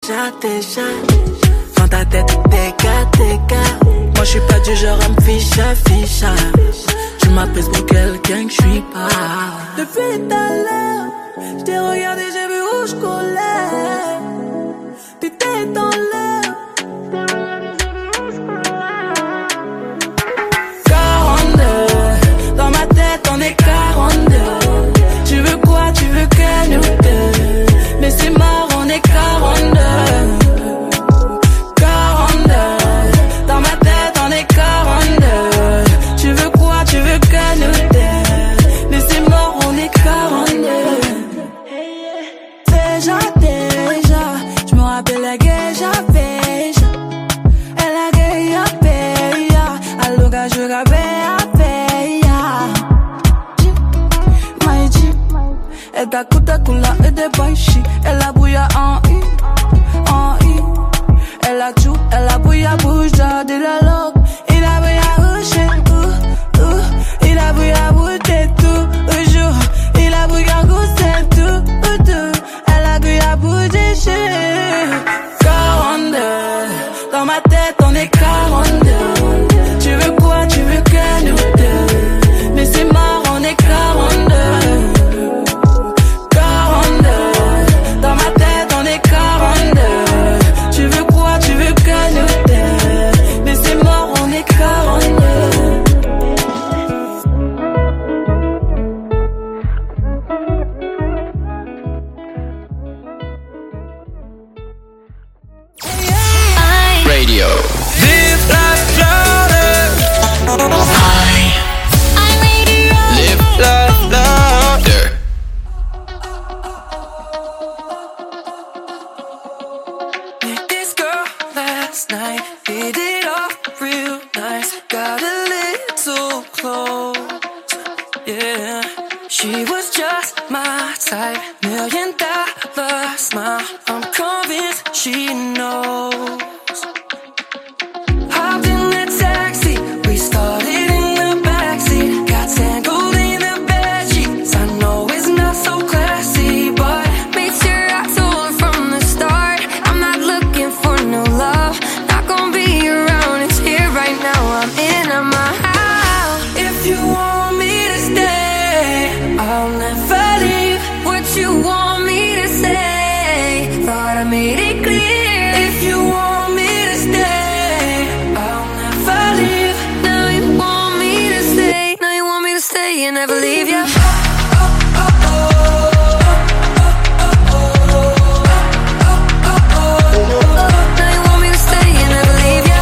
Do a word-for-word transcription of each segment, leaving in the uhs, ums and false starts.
déjà, déjà. Dans ta tête, t'es gars, t'es gars. Moi, je suis pas du genre à me ficha, ficha. Tu m'appelles pour quelqu'un que je suis pas. Depuis tout à l'heure, je t'ai regardé, j'ai vu où je collais. T'étais dans l'air. quarante-deux, dans ma tête, on est quarante-deux. Tu veux quoi, tu veux que nous deux. Mais c'est mort, on est quarante-deux. quarante-deux, dans ma tête, on est quarante-deux. Tu veux quoi, tu veux que nous deux. Mais c'est mort, on est quarante-deux. Déjà, déjà, je me rappelle la geisha, beija. Elle a geisha, beija. Aluga, juga, bea, beija. Maiji, elle da kuta kula et de baishi. Elle a bouilla en I, en I. Elle a tout, elle a bouilla bouja de la loc. Il a bouilla bouché, ouh, ouh. Il a bouilla bouché tout, un jour. Il a bouilla goûté tout, tout, tout. Elle a bouilla bouché. quarante-deux, dans ma tête on est quarante-deux. Tu veux quoi, tu veux que nous deux. Mais c'est mort, on est quarante-deux. quarante-deux, dans ma tête on est quarante-deux. Tu veux quoi, tu veux que nous deux. Mais c'est mort, on est quarante-deux. Radio. Live life louder. I. I'm radio. Live life louder. Met this girl last night, hit it off real nice. Got a little close, yeah. She was just my type, million dollar smile. I'm convinced she knows. Hopped in the taxi, we started in the backseat. Got tangled in the bedsheets. I know it's not so classy, but made sure I told her from the start, I'm not looking for no love. Not gonna be around, it's here right now. I'm in on my house. If you want me to stay, I'll never leave. What you want me to say, thought I made it clear. If you want me to stay, I'll never leave. Now you want me to stay, now you want me to stay and never leave ya. Now you want me to stay and never leave ya.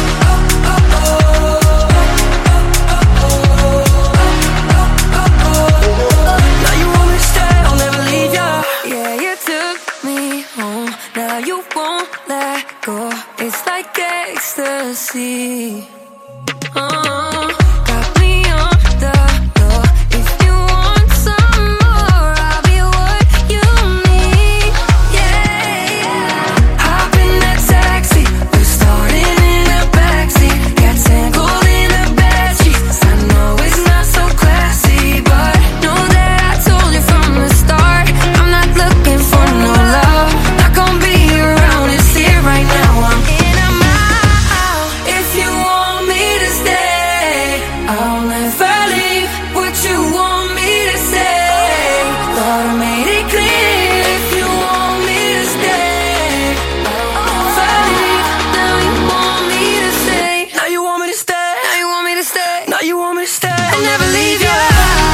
Now you want me to stay, I'll never leave ya. Yeah, you took me home, now you won't let go. It's like ecstasy. Uh, got me on the floor. If you want some more, I'll be what you need. Yeah, yeah. Hop in that taxi, we started in the backseat. Got tangled in the bedsheets. I know it's not so classy, but know that I told you from the start, I'm not looking for no love. Not gonna be around, it's here right now. I'm in on my house. If you want me to stay, I'll never leave. What you want me to say, thought I made it clear. If you want me to stay, I'll never leave. Now you want me to stay, now you want me to stay, now you want me to stay, now you want me to stay, I'll never leave you.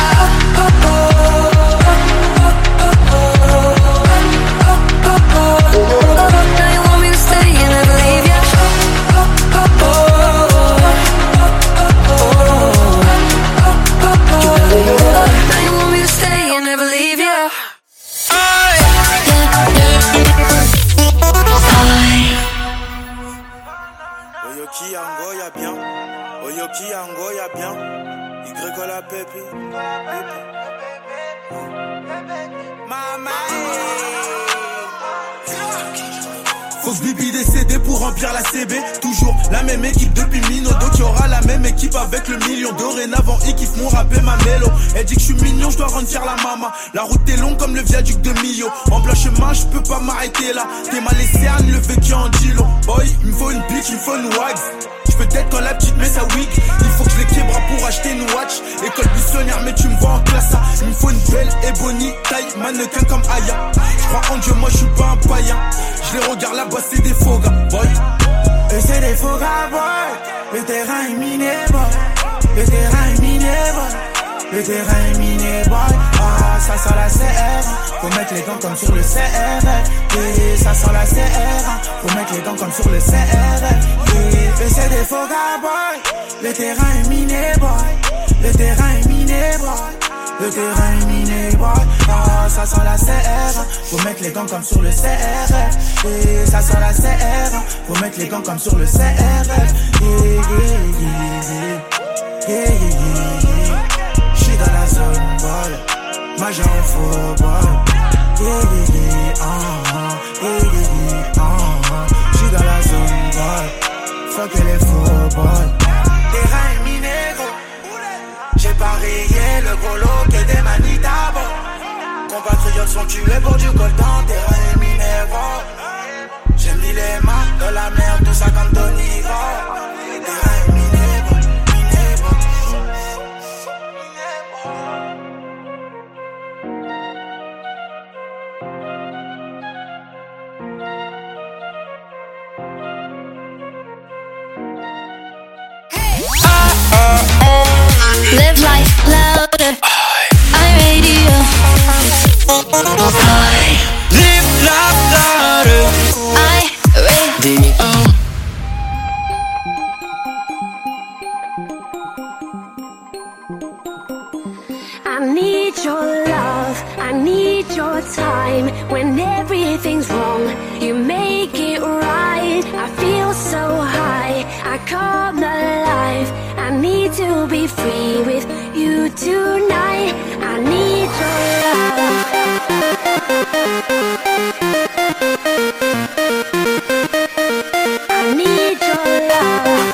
Now you want me to stay and never leave ya. Now you want me to stay and never leave ya. Oyoki Ango y'a bien, Oyoki Ango y'a bien, Y la pépi, Mama, Faut que je bibi des C D pour remplir la C B. Toujours la même équipe depuis Minodo, qui aura la même équipe avec le million. Dorénavant, ils kiffent mon rap et ma mélo. Elle dit que je suis mignon, je dois rendre fier la maman. La route est longue comme le viaduc de Millau. En plein chemin, je peux pas m'arrêter là. T'es mal et cerne, le vécu en Gilo. Boy, il me faut une bitch, il me faut une wags. J'peux être quand la petite met sa wig. Il faut que je les québra pour acheter une watch. École buissonnière, mais tu me vois en classe A. Il me faut une belle Ebony, taille mannequin comme Aya. J'crois en Dieu, moi j'suis pas un païen. Je les regarde là-bas, c'est des faux gars, boy. Et c'est des faux gars, boy. Le terrain est miné, boy. Le terrain est miné, boy. Le terrain est miné, boy. Ah, ça sent la C R. Faut mettre les gants comme sur le C R. Et ça sent la C R. Faut mettre les gants comme sur le C R. Et c'est des faux gars, boy. Le terrain est miné, boy. Le terrain est miné, boy. Le terrain est miné, boy. Ah, ça sent la C R. Faut mettre les gants comme sur le C R. Et ça sent la C R. Faut mettre les gants comme sur le C R. Yeah, yeah, yeah, yeah. Yeah, yeah, yeah. J'suis dans la zone, boy. Major faux, boy. Yeah, yeah, yeah. Uh-huh. Yeah, yeah, yeah. Uh-huh. J'suis dans la zone, boy. Fuck les faux, boy. Terrain est miné, gros. J'ai parié le gros lot que des manitas, bon. Compatriotes sont tués pour du coltan. Terrain est miné, gros. J'ai mis les mains dans la merde, tout ça comme Tony, gros. Terrain est miné, gros. Miné, gros. Live life louder. I radio. I Live life louder. I radio. I need your love. I need your time. When everything's wrong, you make it right. I feel so high. I come alive. I need to be free with you tonight. I need your love. I need your love.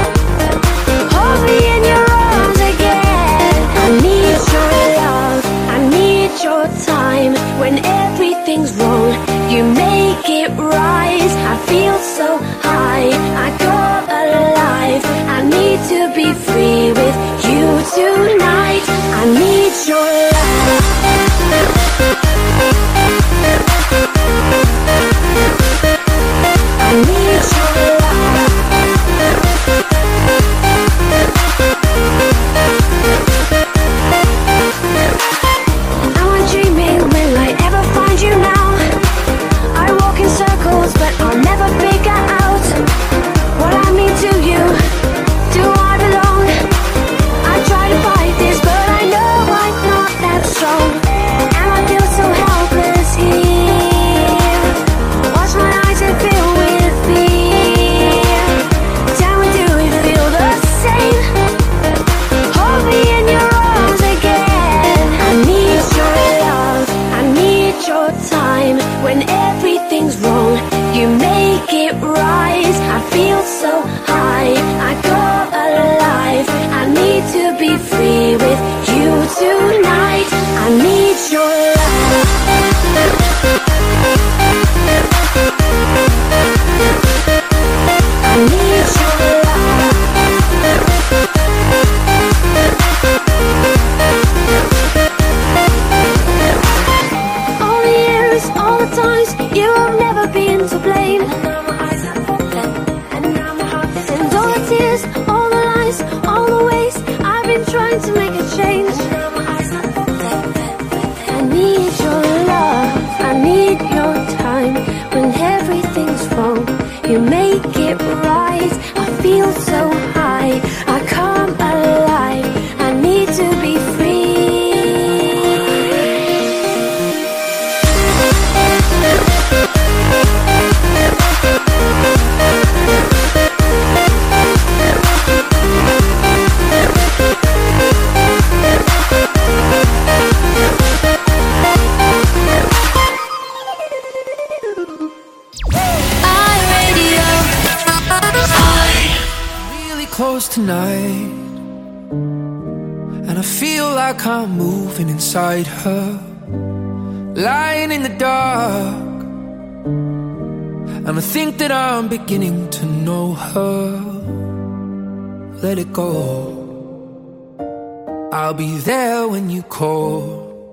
I like I'm moving inside her, lying in the dark. And I think that I'm beginning to know her. Let it go, I'll be there when you call.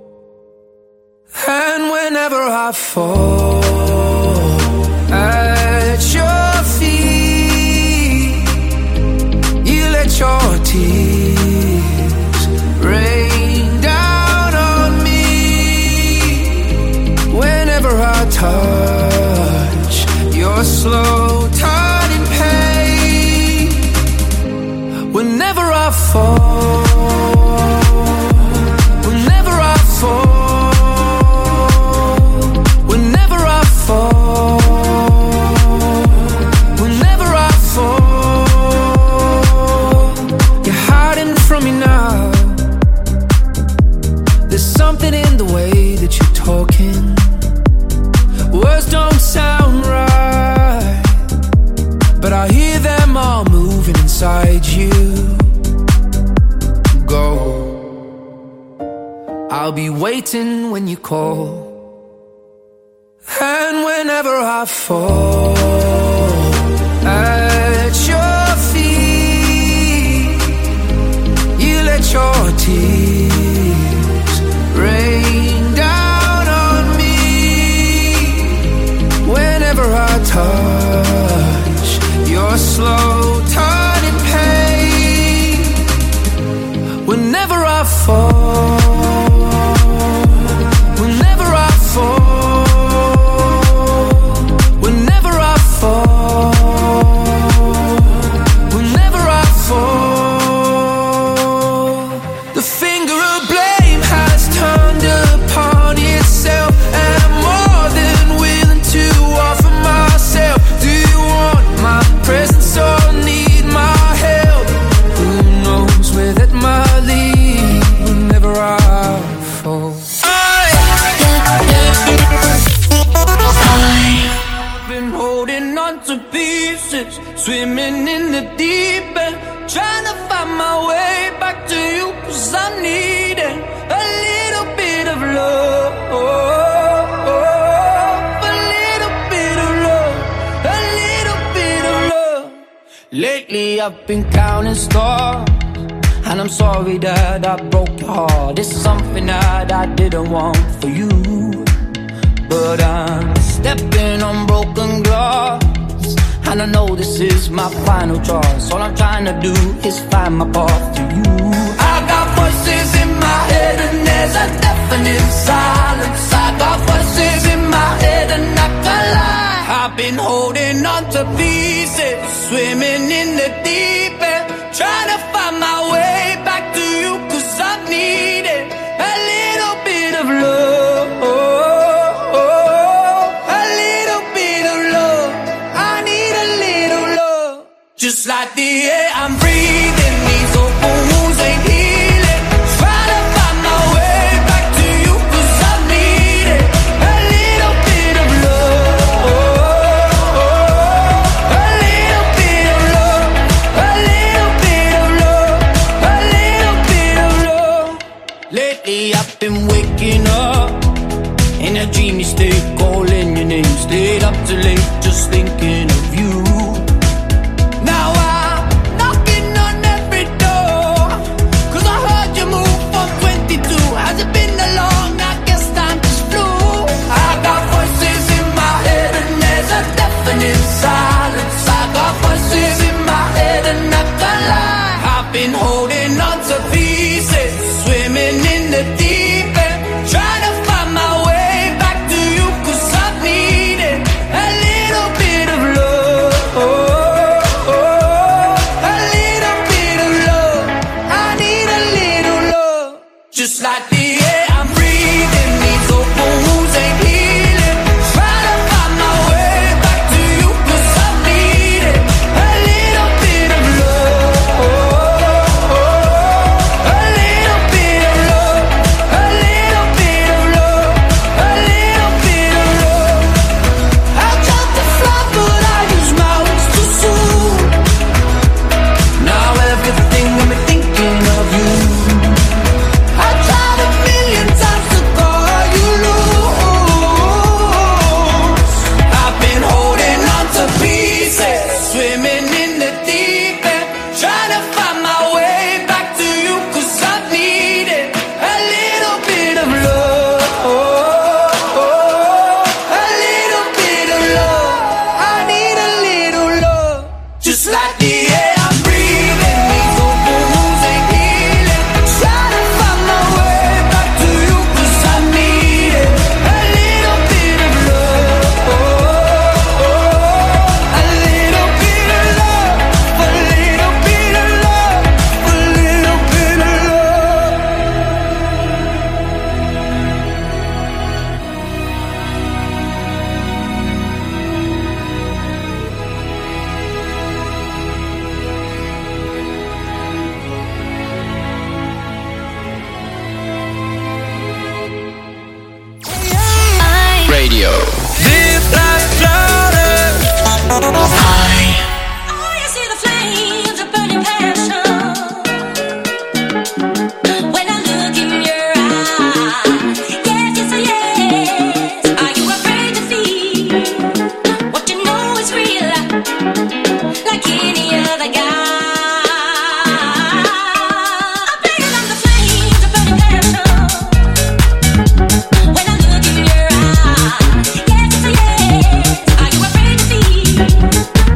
And whenever I fall at your feet, you let your tears rain down on me. Whenever I touch your slow turning pain, whenever I fall, whenever I fall, whenever I fall, whenever I fall, you're hiding from me now. There's something in the way that you're talking. Words don't sound right, but I hear them all moving inside you. Go, I'll be waiting when you call. And whenever I fall at your feet, you let your tears rain down on me. Whenever I touch your slow turning pain, whenever I fall, whenever I fall, whenever I fall, whenever I fall, the finger of blame has turned upon itself, and I'm more than willing to offer myself. Do you want my presence or need my help? Who knows where that might lead whenever I fall. I've been holding on to pieces, swimming in the deep end, trying to find my way back to you, 'cause I need it. A little bit of love, a little bit of love, a little bit of love. Lately I've been counting stars, and I'm sorry that I broke your heart. It's something that I didn't want for you, but I'm stepping on broken glass, and I know this is my final choice. All I'm trying to do is find my path to you. I got voices in my head and there's a deafening silence. I got voices in my head and I can't lie. I've been holding on to pieces, swimming in the deep end, trying to find my way back to you, 'cause I need it. A little bit of love, a little bit of love. I need a little love. Just like the air I'm breathing, these open wounds ain't healing. Trying to find my way back to you, 'cause I need it. A little bit of love, a little bit of love, a little bit of love, a little bit of love. Lately I've been waking up in a dreamy state, calling your name, stayed up too late, just thinking of you. Now I'm knocking on every door, 'cause I heard you move from twenty-two. Has it been that long? I guess time just flew. I got voices in my head and there's a deafening silence. I got voices in my head and I can't lie. I've been holding on to pieces, swimming in the deep end, trying to find my way back to you, 'cause I need it. A little bit of love, a little bit of love. I need a little love. Just like the air I'm breathing, these open wounds ain't healing. Trying to find my way back to you, 'cause I need it. A little bit of love, a little bit of love, a little bit of love, a little bit of love. I tried to fly but I used my wings too soon. Now everything got me thinking of you. I Radio. Live like louder. High. Oh, you see the flames of burning passion when I look in your eyes. Yes, yes, yes. Are you afraid to feel what you know is real, like any other guy? I'm bigger than the flames of burning passion when I look in your eyes. Yes, yes, yes. Are you afraid to feel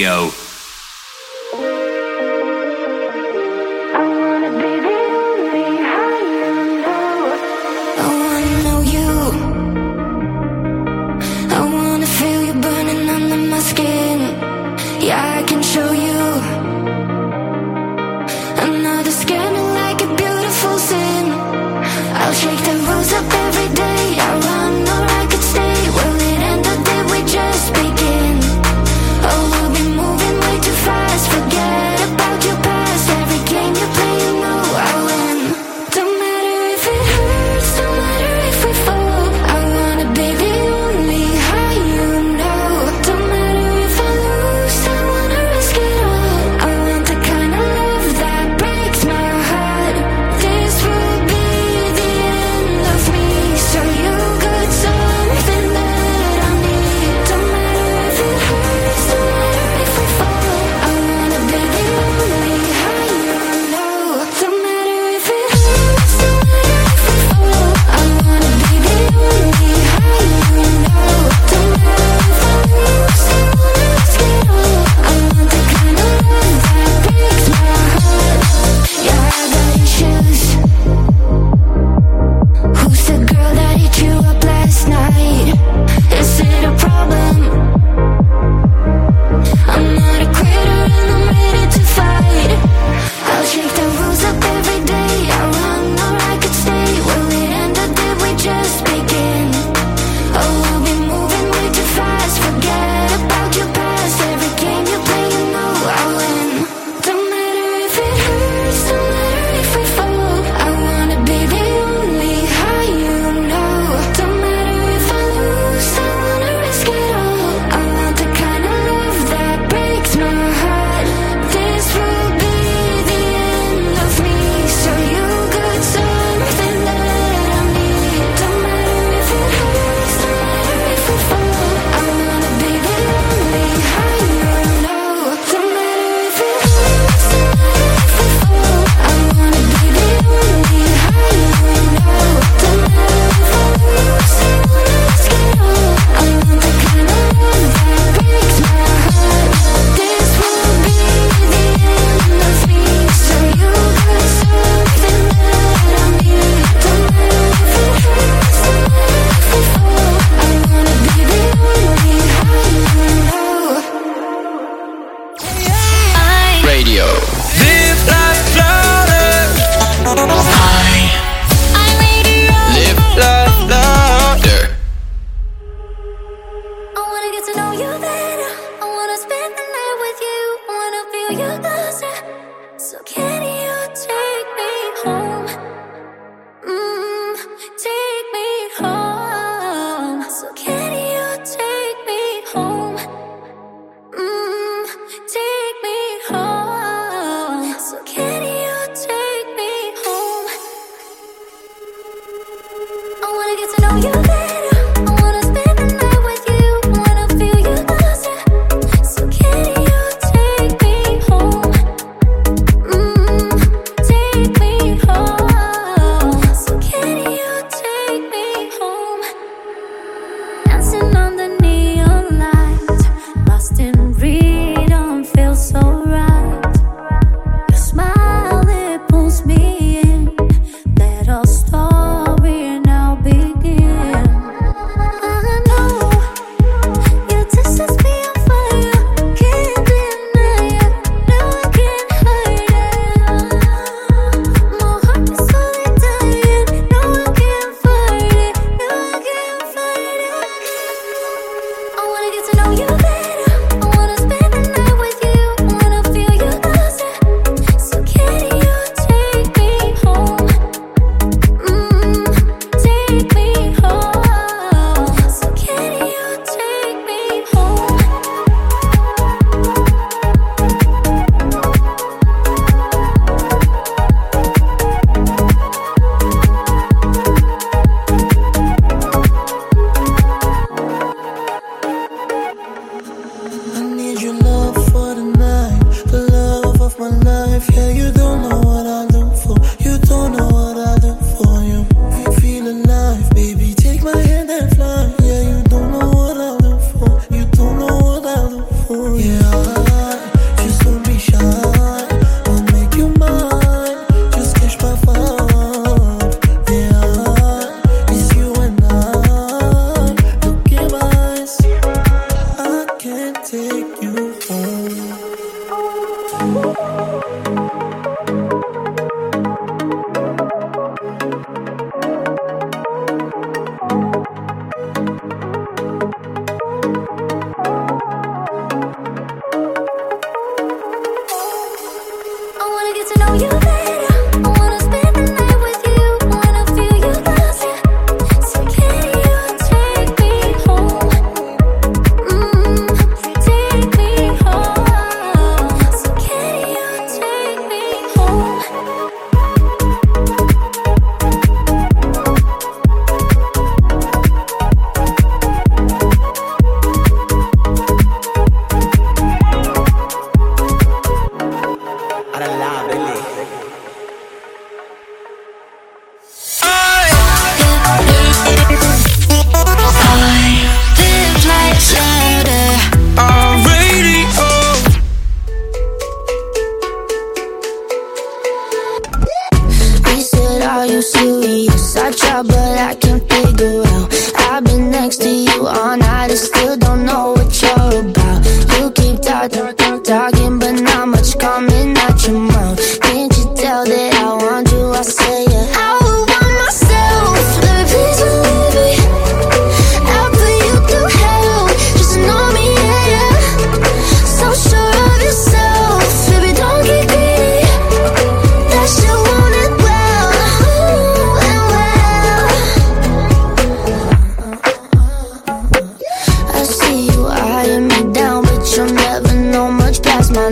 Radio. Moving talk, talk, talk, talking, but not much coming out your mouth. Can't you tell that I want you? I say yeah. I would want myself. Baby, please believe me. I'll put you through hell. Just know me, yeah, yeah. So sure of yourself. Baby, don't get greedy. That you want it well, ooh, and well. I see you eyeing me down, but you'll never know much past my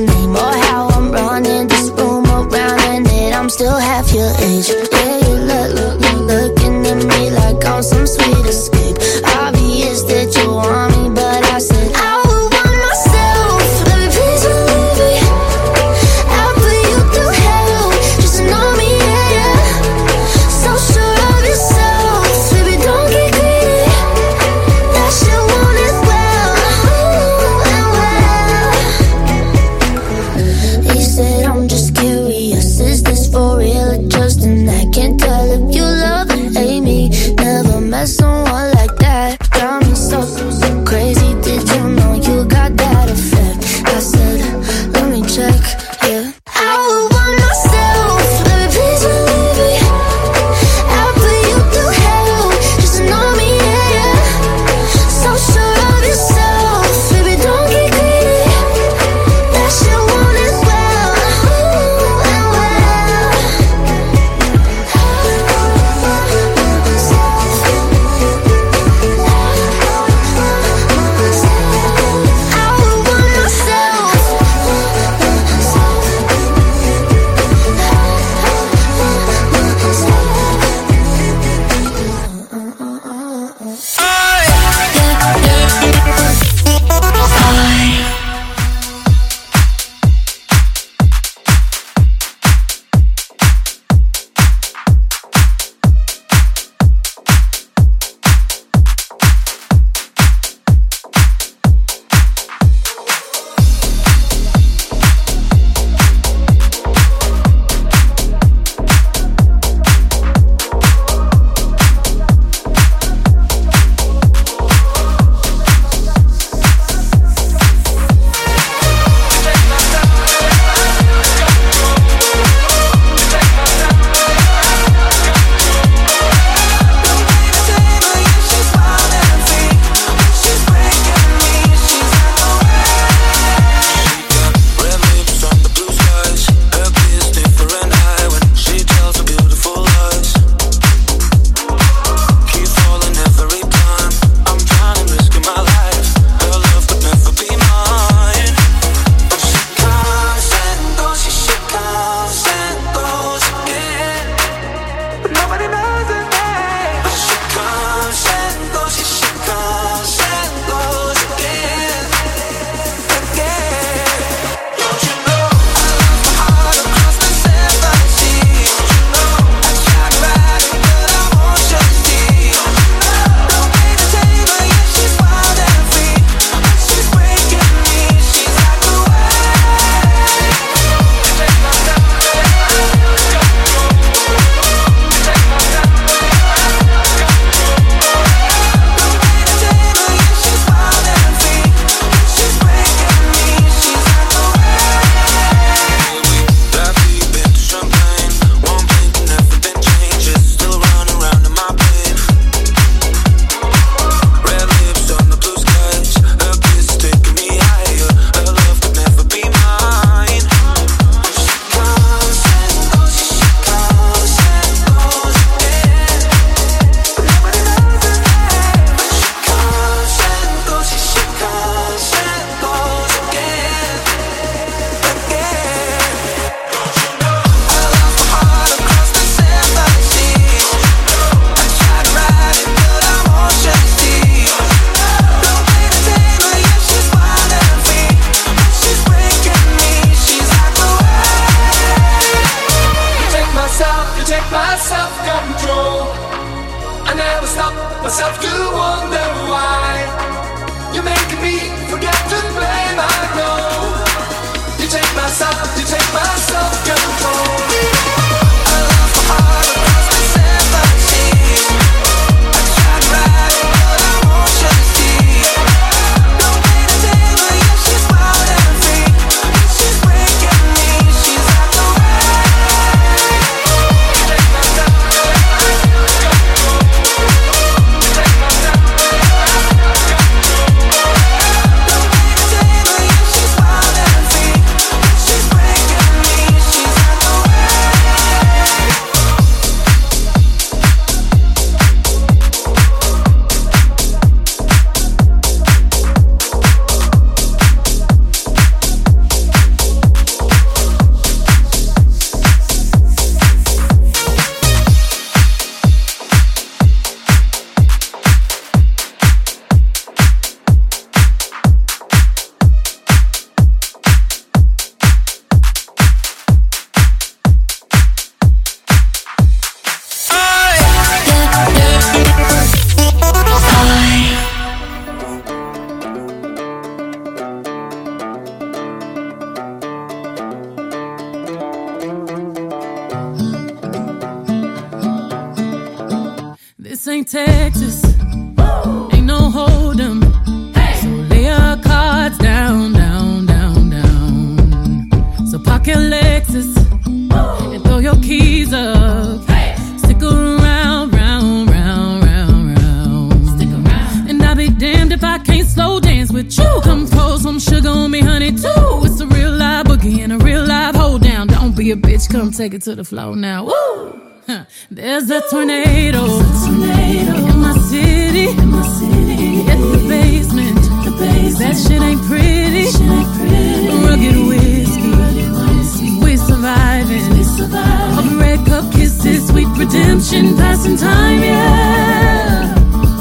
Texas. Ain't no hold 'em. So lay your cards down, down, down, down. So park your Lexus and throw your keys up. Stick around, round, round, round, round. Stick around. And I'll be damned if I can't slow dance with you. Come pour some sugar on me, honey, too. It's a real live boogie and a real live hold down. Don't be a bitch, come take it to the floor now. Woo! Huh. There's a tornado, There's a tornado in my city, in my city. At the basement, the basement. That shit ain't pretty, shit ain't pretty. Rugged whiskey, rugged whiskey. We surviving, we surviving. Of red cup kisses, sweet redemption, passing time, yeah.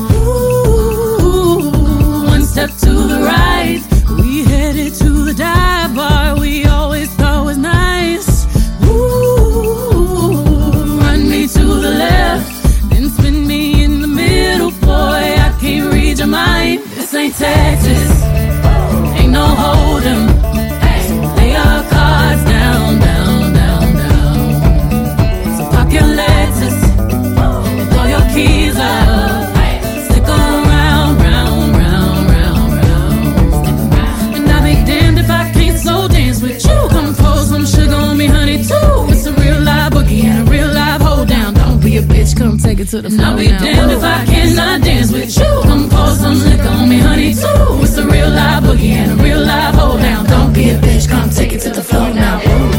Ooh, one step to the right, we headed to the dive bar we always thought was nice. To the left, then spin me in the middle, boy, I can't read your mind. This ain't Texas, ain't no hold 'em. So lay your cards down, down, down, down. So park your Lexus and throw your keys up. Stick around, round, round, round, round. And I'll be damned if I can't slow dance with you. Come pour some sugar on me, honey, too. It's a real live boogie and a real live hold down. Don't be a bitch, come take it to the floor. I'll be now. Damned if I cannot dance with you. Come pour some liquor on me, honey, too. It's a real live boogie and a real live hold down. Don't be a bitch, come take it to the floor now. Ooh.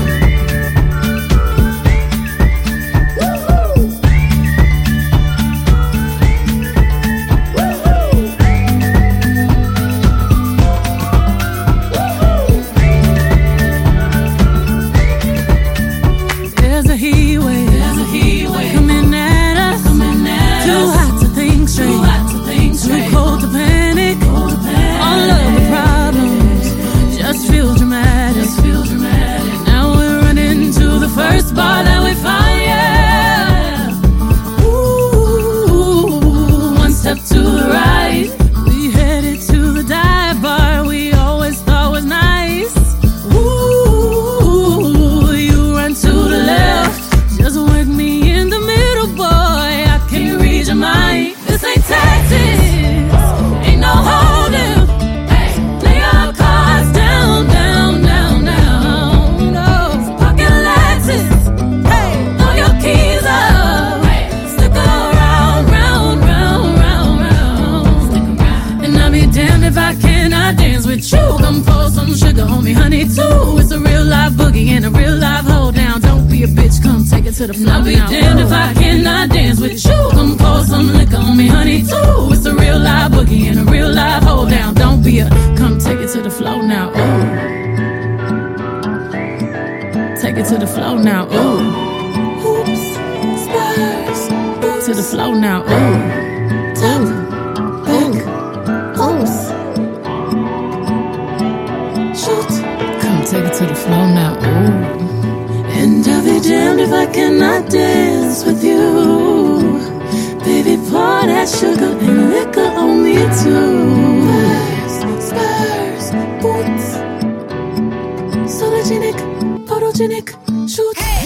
Bar that we find, yeah. Ooh, one step to the right, we headed to the dive bar we always thought was nice. Ooh, you run to the left, just whack me in the middle, boy, I can't read your mind. This ain't Texas, ain't no holding. Lay your cards down, down, down, down. No, pocket Lexus. If I cannot dance with you, come pour some sugar on me, honey, too. It's a real live boogie and a real live hold down. Don't be a bitch, come take it to the floor. I'll be damned if I cannot dance with you. Come pour some liquor on me, honey, too. It's a real live boogie and a real live hold down. Don't be a, come take it to the floor now. Ooh, take it to the floor now. Ooh, hoops, spurs, to the floor now. Ooh, top, back, oops. Come take it to the floor now, ooh. And I'll be damned if I cannot dance with you. Baby, pour that sugar and liquor on me too. Spurs, spurs, boots. Sologenic, photogenic, shoot. Hey.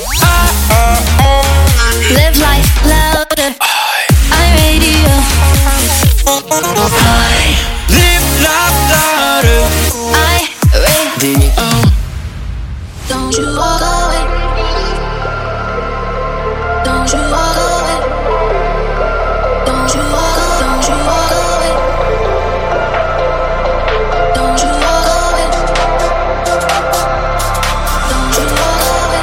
Live life louder. iRadio. I live life louder. I Oh. Don't you walk away. Don't you walk away. Don't you walk away. Don't you walk away. Don't you walk away. Don't you walk away.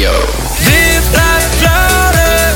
Radio. Vive la Flores.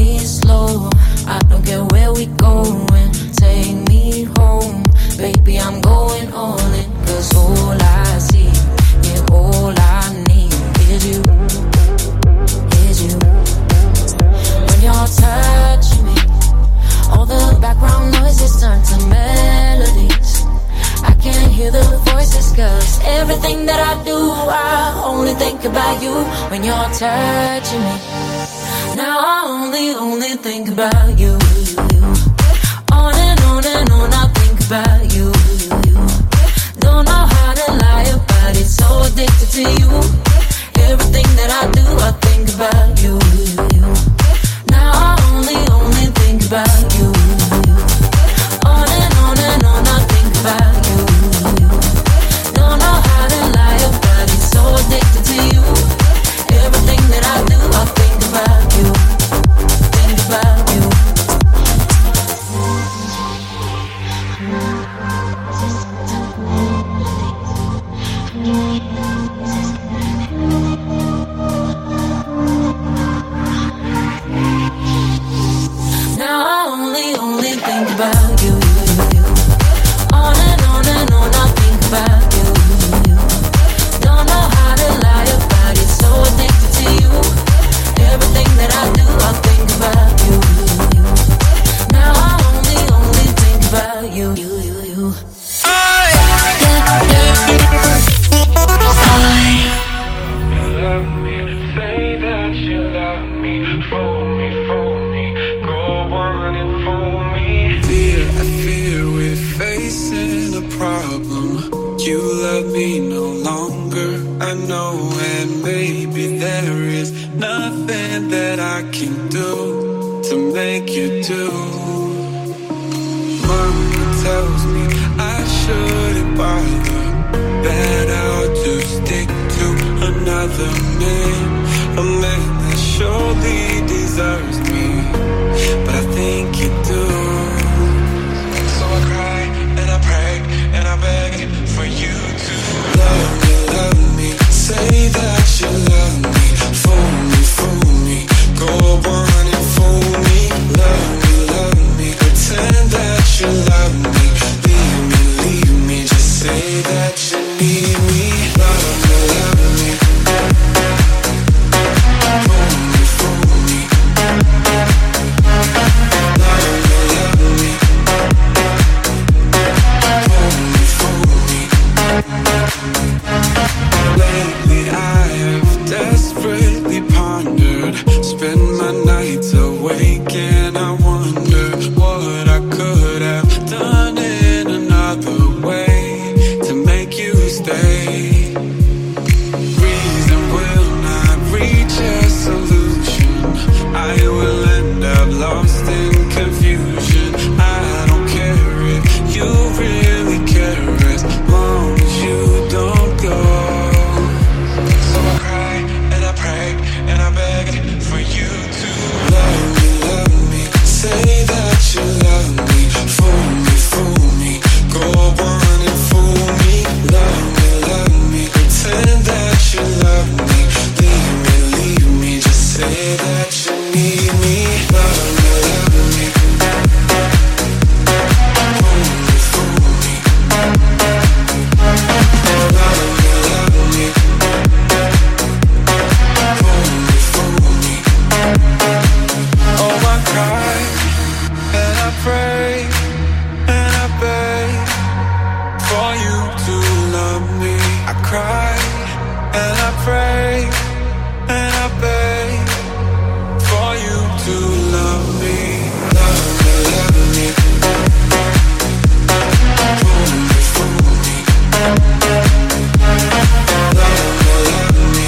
Baby, I'm I'm going all in, cause all I see, yeah, all I need is you, is you. When you're touching me, all the background noises turn to melodies. I can't hear the voices, cause everything that I do, I only think about you. When you're touching me, now I only, only think about you. On and on and on I think about you. Don't know how to lie about it, so addicted to you. Everything that I do, I think about you. Now I only, only think about you. On and on and on I think about you. Don't know how to lie about it, so addicted to you. Everything that I do, I think about you. Think about you. Now I only, only think about you. On and on and on I think about you. Don't know how to lie about it, so addicted to you. Everything that I do, I think about you. Now I only, only think about you. You, you, you. Love me, say that you love me. Fool me, fool me, go on and fool me. Dear, I fear we're facing a problem. You love me no longer, I know, and maybe there is nothing that I can do to make you do. Mama tells me I shouldn't bother, that I'll just stick to another man, a man that surely deserves me, but I think you do. So I cry and I pray and I beg for you to love me, love me, say that you love me. Fool me, fool me, go on and fool me. Love me, love me, pretend that you love me. Leave me, leave me, just say that you need me. Love me, love me, fool me, fool me. Love me, love me, fool me, fool me. Lately I have desperately pondered, spend my nights awake and I wonder what I could have done in another way to make you stay. Reason will not reach a solution, I will end up lost in confusion. I don't care if you really care, as long as you don't go. So I cry and I pray and I beg for you to love me, love me, say that you love me. Fool me, fool me, go on and fool me. Love me, love me, pretend that you love me. Leave me, leave me, just say that you need me. Love me, love me, fool me, fool me. Love me, love me, fool me, fool me. Oh, I cry and I pray and I beg for you to love me. I cry and I pray and I beg for you to love me. Love me, love me, fool me, fool me. Love me, love me,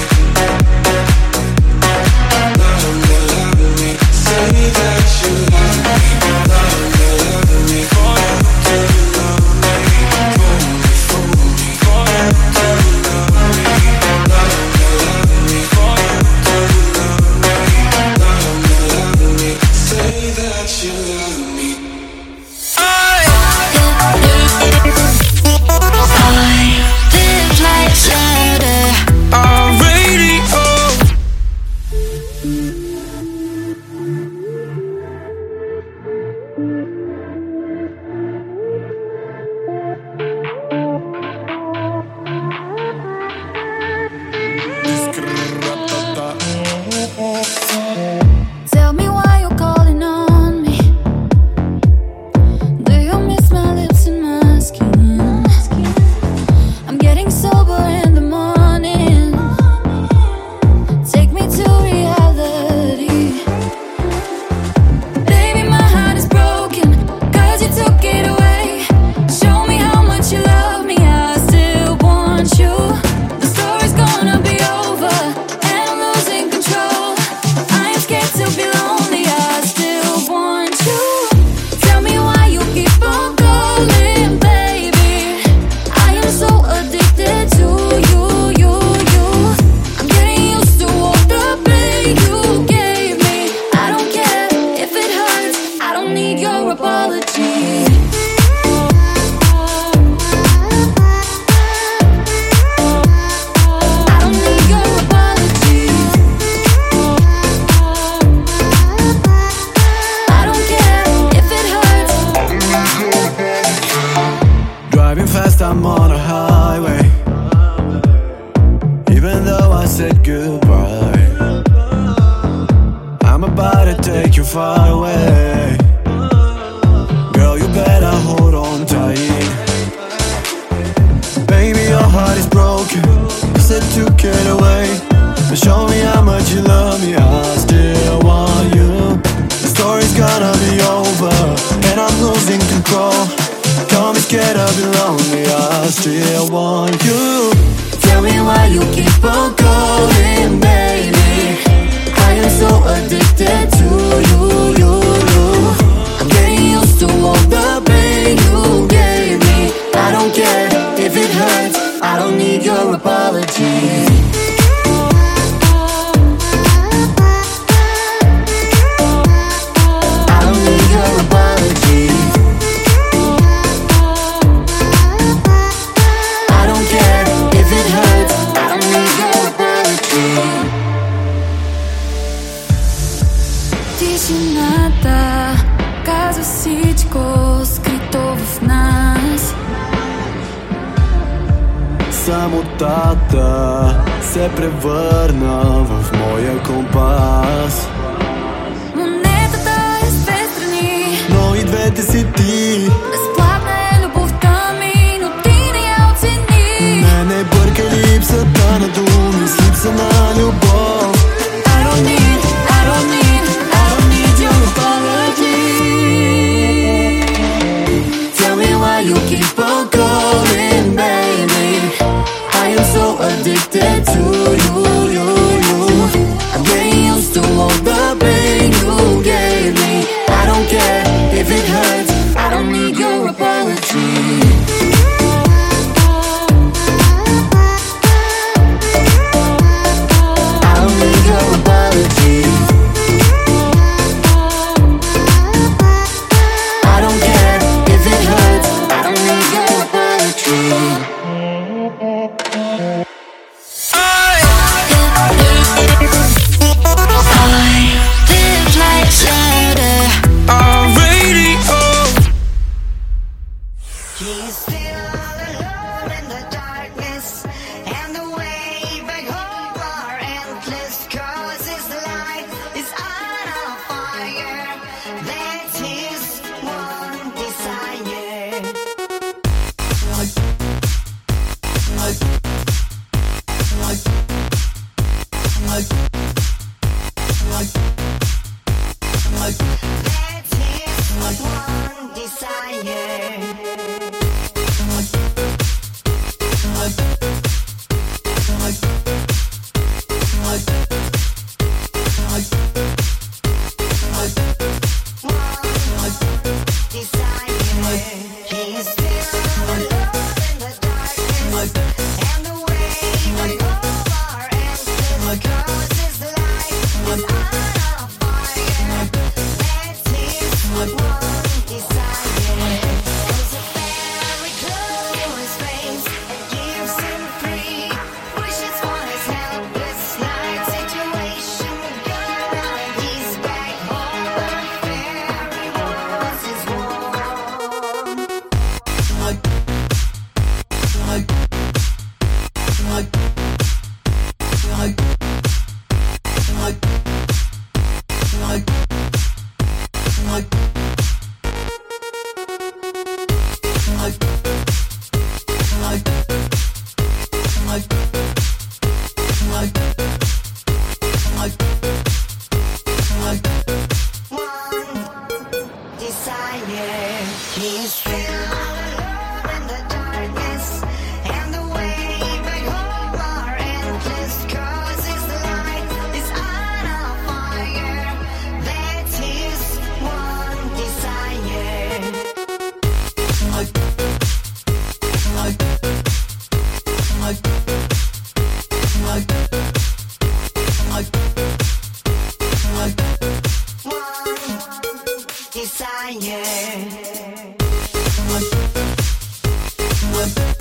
love me, love me, say that you love me. Love me, love me, for you to love me. Fool me, fool me, for you to love me. Love me, love me. Самотата се превърна в моя компас. Монетата е с две страни, но и двете си ти. Безплатна е любовта ми, но ти не я оцени. Не, не бърка липсата на думи с липса на любов. I don't need, I don't need, I don't need your apology. Tell me why you keep on calling, baby. I am so addicted to you, you, you. I'm getting used to all the pain you gave me. I don't care if it hurts, I don't need your apology. I don't need your apology. I don't care if it hurts, I don't need your apology. I Desire.